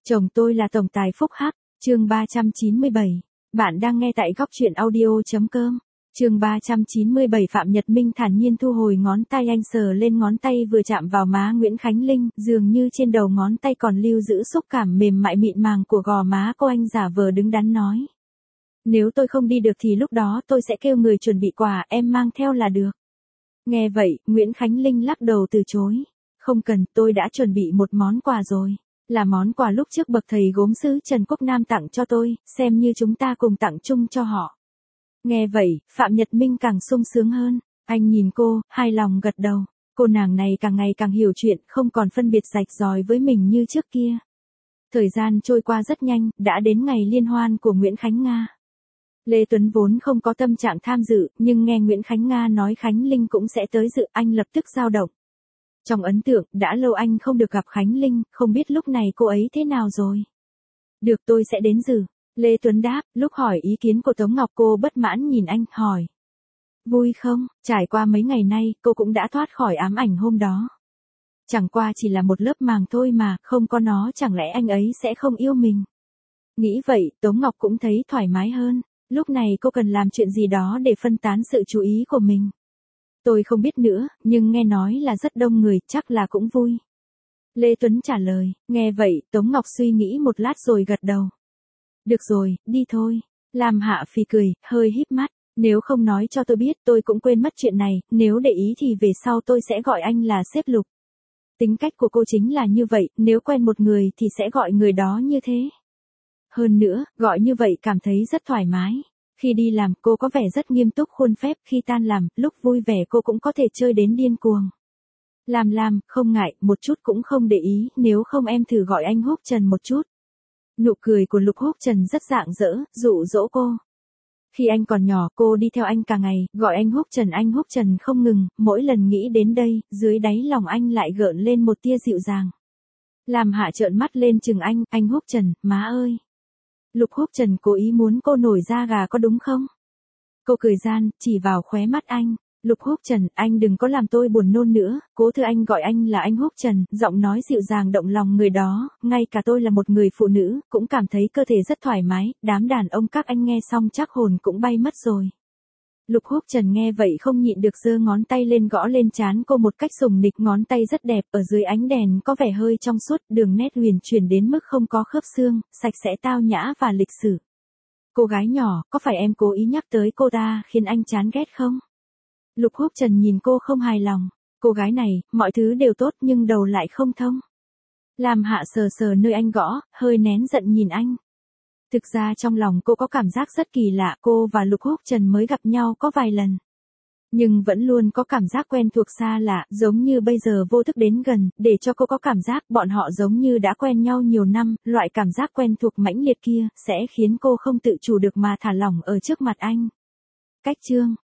Chồng tôi là tổng tài phúc hắc, chương 397. Bạn đang nghe tại góc truyện audio.com. Chương 397 Phạm Nhật Minh thản nhiên thu hồi ngón tay, anh sờ lên ngón tay vừa chạm vào má Nguyễn Khánh Linh, dường như trên đầu ngón tay còn lưu giữ xúc cảm mềm mại mịn màng của gò má cô. Anh giả vờ đứng đắn nói. Nếu tôi không đi được thì lúc đó tôi sẽ kêu người chuẩn bị quà, em mang theo là được. Nghe vậy, Nguyễn Khánh Linh lắc đầu từ chối. Không cần, tôi đã chuẩn bị một món quà rồi. Là món quà lúc trước bậc thầy gốm sứ Trần Quốc Nam tặng cho tôi, xem như chúng ta cùng tặng chung cho họ. Nghe vậy, Phạm Nhật Minh càng sung sướng hơn. Anh nhìn cô, hài lòng gật đầu. Cô nàng này càng ngày càng hiểu chuyện, không còn phân biệt rạch ròi với mình như trước kia. Thời gian trôi qua rất nhanh, đã đến ngày liên hoan của Nguyễn Khánh Nga. Lê Tuấn vốn không có tâm trạng tham dự, nhưng nghe Nguyễn Khánh Nga nói Khánh Linh cũng sẽ tới dự, anh lập tức dao động. Trong ấn tượng, đã lâu anh không được gặp Khánh Linh, không biết lúc này cô ấy thế nào rồi. Được, tôi sẽ đến dự. Lê Tuấn đáp. Lúc hỏi ý kiến của Tống Ngọc, cô bất mãn nhìn anh, hỏi. Vui không? Trải qua mấy ngày nay, cô cũng đã thoát khỏi ám ảnh hôm đó. Chẳng qua chỉ là một lớp màng thôi mà, không có nó chẳng lẽ anh ấy sẽ không yêu mình. Nghĩ vậy, Tống Ngọc cũng thấy thoải mái hơn. Lúc này cô cần làm chuyện gì đó để phân tán sự chú ý của mình. Tôi không biết nữa, nhưng nghe nói là rất đông người, chắc là cũng vui. Lê Tuấn trả lời. Nghe vậy, Tống Ngọc suy nghĩ một lát rồi gật đầu. Được rồi, đi thôi. Lam Hạ phì cười, hơi híp mắt. Nếu không nói cho tôi biết, tôi cũng quên mất chuyện này, nếu để ý thì về sau tôi sẽ gọi anh là sếp Lục. Tính cách của cô chính là như vậy, nếu quen một người thì sẽ gọi người đó như thế. Hơn nữa, gọi như vậy cảm thấy rất thoải mái. Khi đi làm, cô có vẻ rất nghiêm túc khuôn phép, khi tan làm, lúc vui vẻ cô cũng có thể chơi đến điên cuồng. Lam, không ngại, một chút cũng không để ý, nếu không em thử gọi anh Húc Trần một chút. Nụ cười của Lục Húc Trần rất rạng rỡ, dụ dỗ cô. Khi anh còn nhỏ, cô đi theo anh cả ngày, gọi anh Húc Trần không ngừng, mỗi lần nghĩ đến đây, dưới đáy lòng anh lại gợn lên một tia dịu dàng. Lam Hạ trợn mắt lên chừng anh Húc Trần, má ơi. Lục Húc Trần cố ý muốn cô nổi da gà có đúng không? Cô cười gian, chỉ vào khóe mắt anh. Lục Húc Trần, anh đừng có làm tôi buồn nôn nữa, cố thưa anh gọi anh là anh Húc Trần, giọng nói dịu dàng động lòng người đó, ngay cả tôi là một người phụ nữ, cũng cảm thấy cơ thể rất thoải mái, đám đàn ông các anh nghe xong chắc hồn cũng bay mất rồi. Lục Húc Trần nghe vậy không nhịn được giơ ngón tay lên gõ lên trán cô một cách sùng nịch, ngón tay rất đẹp, ở dưới ánh đèn có vẻ hơi trong suốt, đường nét huyền chuyển đến mức không có khớp xương, sạch sẽ tao nhã và lịch sử. Cô gái nhỏ, có phải em cố ý nhắc tới cô ta khiến anh chán ghét không? Lục Húc Trần nhìn cô không hài lòng. Cô gái này, mọi thứ đều tốt nhưng đầu lại không thông. Lam Hạ sờ sờ nơi anh gõ, hơi nén giận nhìn anh. Thực ra trong lòng cô có cảm giác rất kỳ lạ, cô và Lục Húc Trần mới gặp nhau có vài lần. Nhưng vẫn luôn có cảm giác quen thuộc xa lạ, giống như bây giờ vô thức đến gần, để cho cô có cảm giác bọn họ giống như đã quen nhau nhiều năm, loại cảm giác quen thuộc mãnh liệt kia, sẽ khiến cô không tự chủ được mà thả lỏng ở trước mặt anh. Cách chương